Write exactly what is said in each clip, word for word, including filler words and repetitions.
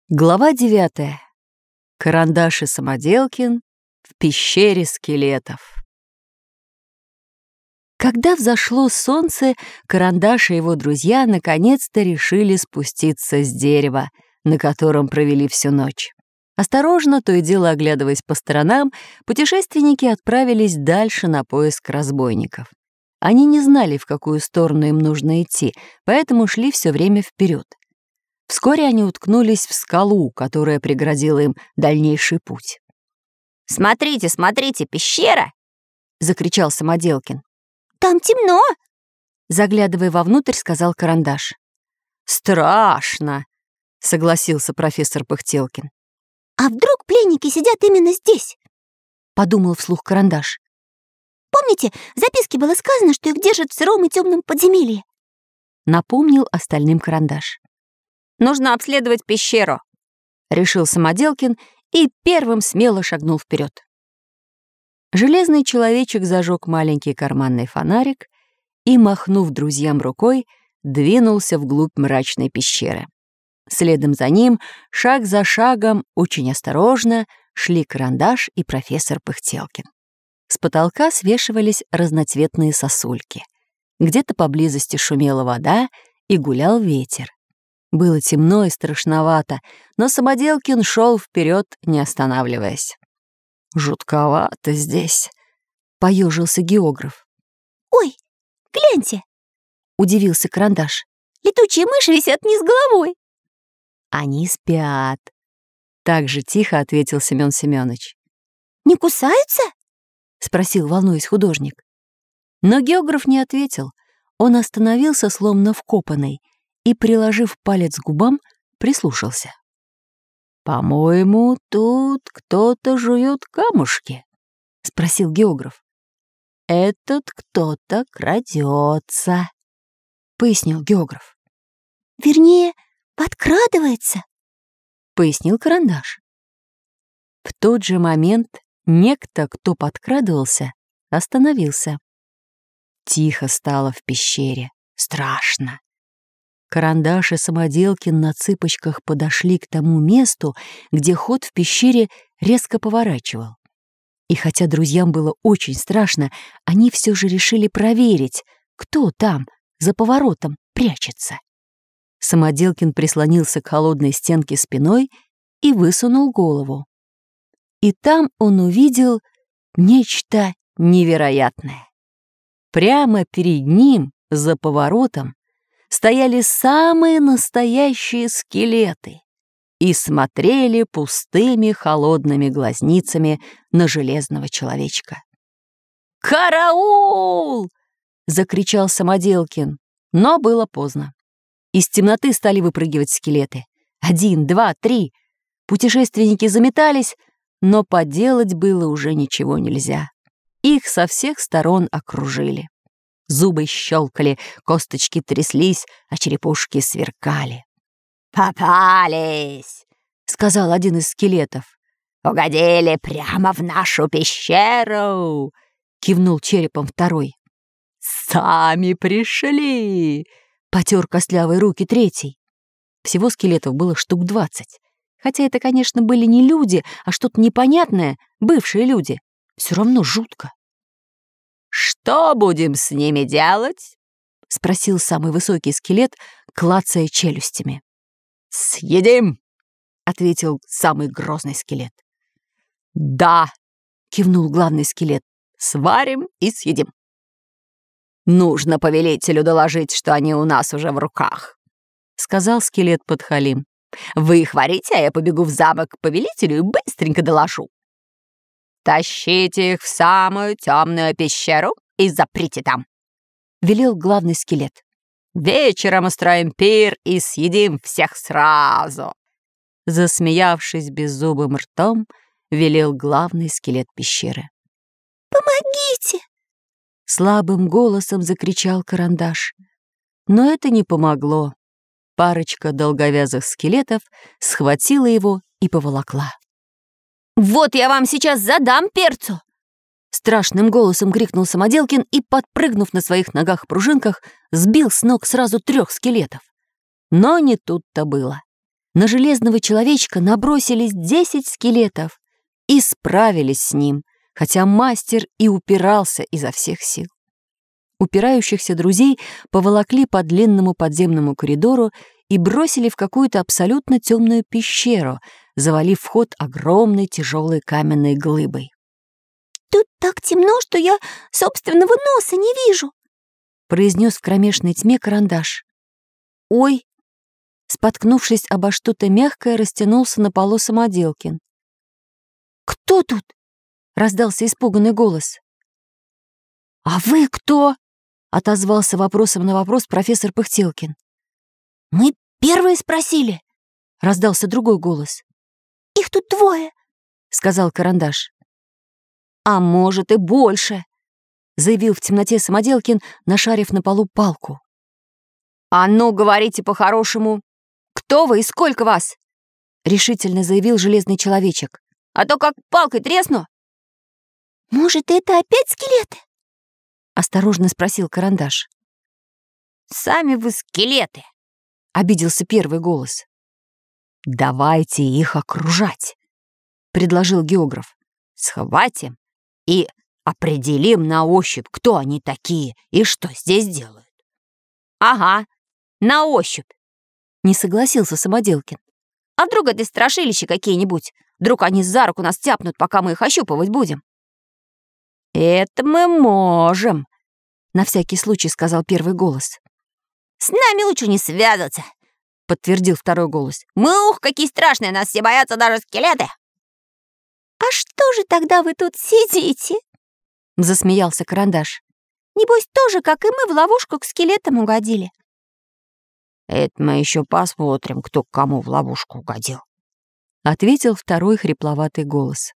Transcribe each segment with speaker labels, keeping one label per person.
Speaker 1: Глава девятая. Карандаш и Самоделкин в пещере скелетов. Когда взошло солнце, Карандаш и его друзья наконец-то решили спуститься с дерева, на котором провели всю ночь. Осторожно, то и дело оглядываясь по сторонам, путешественники отправились дальше на поиск разбойников. Они не знали, в какую сторону им нужно идти, поэтому шли все время вперед. Вскоре они уткнулись в скалу, которая преградила им дальнейший путь.
Speaker 2: «Смотрите, смотрите, пещера!»
Speaker 1: — закричал Самоделкин.
Speaker 2: «Там темно!»
Speaker 1: — заглядывая вовнутрь, сказал Карандаш. «Страшно!» — согласился профессор Пыхтелкин.
Speaker 2: «А вдруг пленники сидят именно здесь?»
Speaker 1: — подумал вслух Карандаш.
Speaker 2: «Помните, в записке было сказано, что их держат в сыром и темном подземелье?»
Speaker 1: — напомнил остальным Карандаш.
Speaker 2: «Нужно обследовать пещеру»,
Speaker 1: — решил Самоделкин и первым смело шагнул вперед. Железный человечек зажег маленький карманный фонарик и, махнув друзьям рукой, двинулся вглубь мрачной пещеры. Следом за ним, шаг за шагом, очень осторожно, шли Карандаш и профессор Пыхтелкин. С потолка свешивались разноцветные сосульки. Где-то поблизости шумела вода и гулял ветер. Было темно и страшновато, но Самоделкин шел вперед, не останавливаясь. «Жутковато здесь», — поежился географ.
Speaker 2: «Ой, гляньте!» — удивился Карандаш. «Летучие мыши висят вниз головой!»
Speaker 1: «Они спят», — так же тихо ответил Семен Семенович.
Speaker 2: «Не кусаются?»
Speaker 1: — спросил, волнуясь, художник. Но географ не ответил. Он остановился, словно вкопанный, и, приложив палец к губам, прислушался. «По-моему, тут кто-то жует камушки», — спросил географ. «Этот кто-то крадется», — пояснил географ.
Speaker 2: «Вернее, подкрадывается»,
Speaker 1: — пояснил Карандаш. В тот же момент некто, кто подкрадывался, остановился. Тихо стало в пещере, страшно. Карандаш и Самоделкин на цыпочках подошли к тому месту, где ход в пещере резко поворачивал. И хотя друзьям было очень страшно, они все же решили проверить, кто там, за поворотом, прячется. Самоделкин прислонился к холодной стенке спиной и высунул голову. И там он увидел нечто невероятное. Прямо перед ним, за поворотом, стояли самые настоящие скелеты и смотрели пустыми холодными глазницами на железного человечка. «Караул!» — закричал Самоделкин, но было поздно. Из темноты стали выпрыгивать скелеты. Один, два, три. Путешественники заметались, но поделать было уже ничего нельзя. Их со всех сторон окружили. Зубы щелкали, косточки тряслись, а черепушки сверкали.
Speaker 2: «Попались!»
Speaker 1: — сказал один из скелетов.
Speaker 2: «Угодили прямо в нашу пещеру!»
Speaker 1: — кивнул черепом второй.
Speaker 2: «Сами пришли!»
Speaker 1: — потер костлявые руки третий. Всего скелетов было штук двадцать. Хотя это, конечно, были не люди, а что-то непонятное, бывшие люди. Все равно жутко.
Speaker 2: «Что будем с ними делать?»
Speaker 1: — спросил самый высокий скелет, клацая челюстями.
Speaker 2: «Съедим!»
Speaker 1: — ответил самый грозный скелет.
Speaker 2: «Да!»
Speaker 1: — кивнул главный скелет.
Speaker 2: «Сварим и съедим!» «Нужно повелителю доложить, что они у нас уже в руках», — сказал скелет Подхалим. «Вы их варите, а я побегу в замок к повелителю и быстренько доложу. Тащите их в самую темную пещеру и заприте там», — велел главный скелет. «Вечером устроим пир и съедим всех сразу», —
Speaker 1: засмеявшись беззубым ртом, велел главный скелет пещеры.
Speaker 2: «Помогите!»
Speaker 1: — слабым голосом закричал Карандаш. Но это не помогло. Парочка долговязых скелетов схватила его и поволокла.
Speaker 2: «Вот я вам сейчас задам перцу!»
Speaker 1: Страшным голосом крикнул Самоделкин и, подпрыгнув на своих ногах-пружинках, сбил с ног сразу трех скелетов. Но не тут-то было. На железного человечка набросились десять скелетов и справились с ним, хотя мастер и упирался изо всех сил. Упирающихся друзей поволокли по длинному подземному коридору и бросили в какую-то абсолютно темную пещеру, завалив вход огромной тяжелой каменной глыбой.
Speaker 3: «Тут так темно, что я собственного носа не вижу», — произнес в кромешной тьме Карандаш.
Speaker 1: «Ой!» Споткнувшись обо что-то мягкое, растянулся на полу Самоделкин. «Кто тут?» — раздался испуганный голос. «А вы кто?» — отозвался вопросом на вопрос профессор Пыхтелкин.
Speaker 3: «Мы первые спросили»,
Speaker 1: — раздался другой голос.
Speaker 3: «Их тут двое»,
Speaker 1: — сказал Карандаш. «А может и больше», — заявил в темноте Самоделкин, нашарив на полу палку. «А ну, говорите по-хорошему, кто вы и сколько вас?» — решительно заявил железный человечек. «А то как палкой тресну».
Speaker 3: «Может, это опять скелеты?»
Speaker 1: — осторожно спросил Карандаш.
Speaker 2: «Сами вы скелеты»,
Speaker 1: — обиделся первый голос. «Давайте их окружать», — предложил географ.
Speaker 2: «Схватим и определим на ощупь, кто они такие и что здесь делают». «Ага, на ощупь», —
Speaker 1: не согласился Самоделкин.
Speaker 2: «А вдруг это страшилища какие-нибудь? Вдруг они за руку нас тяпнут, пока мы их ощупывать будем?»
Speaker 1: «Это мы можем», — на всякий случай сказал первый голос.
Speaker 2: «С нами лучше не связываться», — подтвердил второй голос. «Мы, ух, какие страшные, нас все боятся даже скелеты».
Speaker 3: «А что же тогда вы тут сидите?»
Speaker 1: — засмеялся Карандаш.
Speaker 3: «Небось, тоже, как и мы, в ловушку к скелетам угодили».
Speaker 2: «Это мы еще посмотрим, кто к кому в ловушку угодил»,
Speaker 1: — ответил второй хрипловатый голос.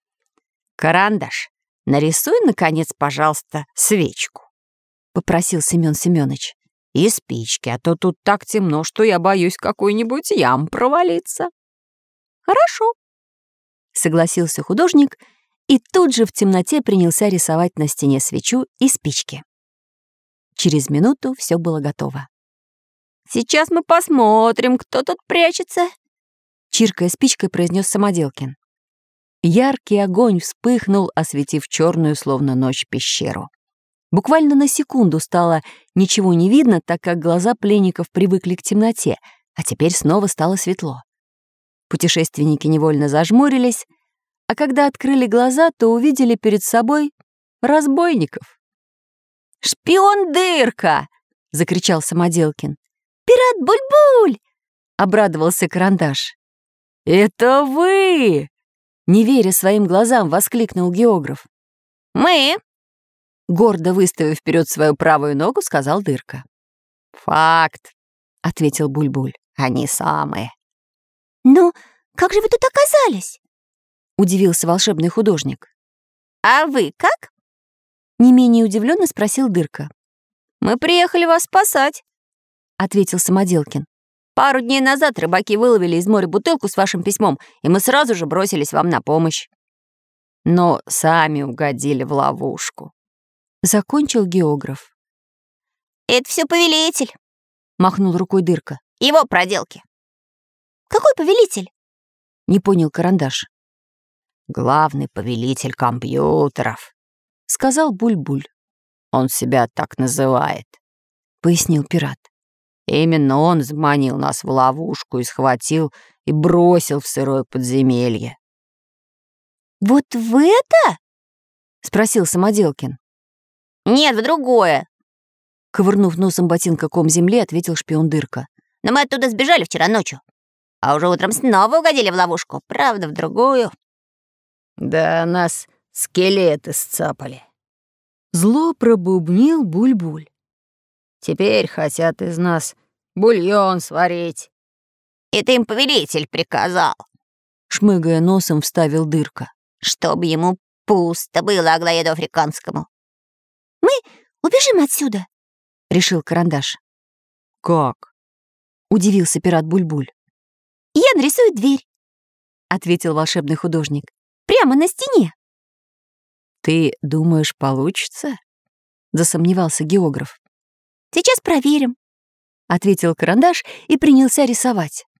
Speaker 2: «Карандаш, нарисуй, наконец, пожалуйста, свечку», — попросил Семен Семенович. «И спички, а то тут так темно, что я боюсь в какую-нибудь яму провалиться».
Speaker 3: «Хорошо»,
Speaker 1: — согласился художник и тут же в темноте принялся рисовать на стене свечу и спички. Через минуту все было готово.
Speaker 2: «Сейчас мы посмотрим, кто тут прячется»,
Speaker 1: — чиркая спичкой произнес Самоделкин. Яркий огонь вспыхнул, осветив черную, словно ночь, пещеру. Буквально на секунду стало ничего не видно, так как глаза пленников привыкли к темноте, а теперь снова стало светло. Путешественники невольно зажмурились, а когда открыли глаза, то увидели перед собой разбойников.
Speaker 2: «Шпион Дырка!» — закричал Самоделкин.
Speaker 3: «Пират Буль-Буль!»
Speaker 1: — обрадовался Карандаш. «Это вы!» — не веря своим глазам, воскликнул географ.
Speaker 2: «Мы!»
Speaker 1: — гордо выставив вперед свою правую ногу, сказал Дырка.
Speaker 2: «Факт!»
Speaker 1: — ответил Буль-Буль.
Speaker 2: «Они самые!»
Speaker 3: «Ну, как же вы тут оказались?»
Speaker 1: — удивился волшебный художник.
Speaker 2: «А вы как?»
Speaker 1: — не менее удивленно спросил Дырка.
Speaker 2: «Мы приехали вас спасать», — ответил Самоделкин. «Пару дней назад рыбаки выловили из моря бутылку с вашим письмом, и мы сразу же бросились вам на помощь. Но сами угодили в ловушку», — закончил географ.
Speaker 3: «Это все повелитель»,
Speaker 1: — махнул рукой Дырка.
Speaker 2: «Его проделки».
Speaker 3: «Какой повелитель?»
Speaker 1: — не понял Карандаш.
Speaker 2: «Главный повелитель компьютеров», — сказал Буль-Буль. «Он себя так называет», — пояснил пират. «Именно он заманил нас в ловушку и схватил и бросил в сырое подземелье».
Speaker 3: «Вот в это?»
Speaker 1: — спросил Самоделкин.
Speaker 2: «Нет, в другое»,
Speaker 1: — ковырнув носом ботинка ком земли, ответил шпион Дырка.
Speaker 2: «Но мы оттуда сбежали вчера ночью, а уже утром снова угодили в ловушку, правда, в другую». «Да нас скелеты сцапали», — зло пробубнил Буль-Буль. «Теперь хотят из нас бульон сварить». «Это им повелитель приказал», — шмыгая носом вставил Дырка. «Чтоб ему пусто было, аглоеду африканскому».
Speaker 3: «Мы убежим отсюда»,
Speaker 1: — решил Карандаш.
Speaker 2: «Как?»
Speaker 1: — удивился пират Буль-Буль.
Speaker 3: «Я нарисую дверь»,
Speaker 1: — ответил волшебный художник.
Speaker 3: «прямо на стене».
Speaker 1: «Ты думаешь, получится?» — засомневался географ.
Speaker 3: «Сейчас проверим»,
Speaker 1: — ответил Карандаш и принялся рисовать.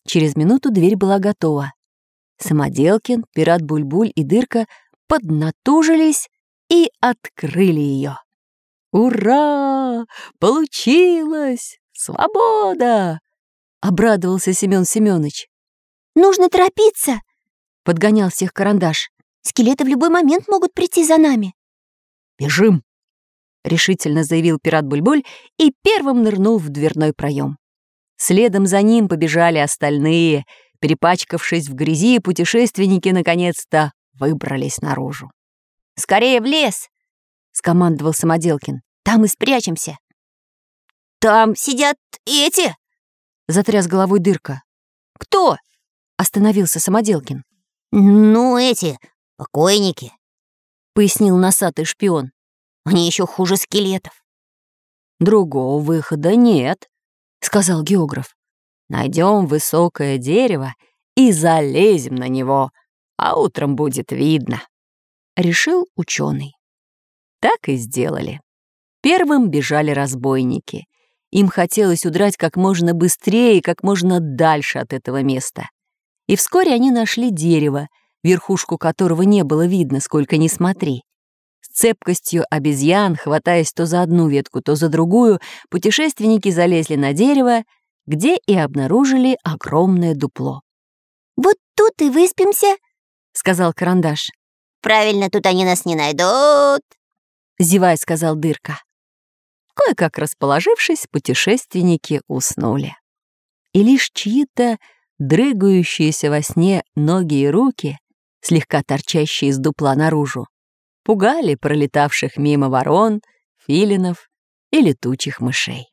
Speaker 1: Через минуту дверь была готова. Самоделкин, пират Буль-Буль и Дырка поднатужились и открыли ее. «Ура! Получилось! Свобода!» — обрадовался Семён Семёныч.
Speaker 3: «Нужно торопиться!» —
Speaker 1: подгонял всех Карандаш.
Speaker 3: «Скелеты в любой момент могут прийти за нами».
Speaker 1: «Бежим!» — решительно заявил пират Буль-Буль и первым нырнул в дверной проем. Следом за ним побежали остальные. Перепачкавшись в грязи, путешественники наконец-то выбрались наружу.
Speaker 3: «Скорее в лес!» — скомандовал Самоделкин. «Там и спрячемся». «Там сидят эти!» — затряс головой Дырка.
Speaker 1: «Кто?» — остановился Самоделкин.
Speaker 3: «Ну, эти, покойники»,
Speaker 1: — пояснил носатый шпион.
Speaker 3: «Они еще хуже скелетов».
Speaker 1: «Другого выхода нет», — сказал географ. «Найдем высокое дерево и залезем на него, а утром будет видно», — решил ученый. Так и сделали. Первым бежали разбойники. Им хотелось удрать как можно быстрее и как можно дальше от этого места. И вскоре они нашли дерево, верхушку которого не было видно, сколько ни смотри. С цепкостью обезьян, хватаясь то за одну ветку, то за другую, путешественники залезли на дерево, где и обнаружили огромное дупло.
Speaker 3: «Вот тут и выспимся»,
Speaker 1: — сказал Карандаш.
Speaker 3: «Правильно, тут они нас не найдут»,
Speaker 1: — зевая сказал Дырка. Кое-как расположившись, путешественники уснули. И лишь чьи-то дрыгающиеся во сне ноги и руки, слегка торчащие из дупла наружу, пугали пролетавших мимо ворон, филинов и летучих мышей.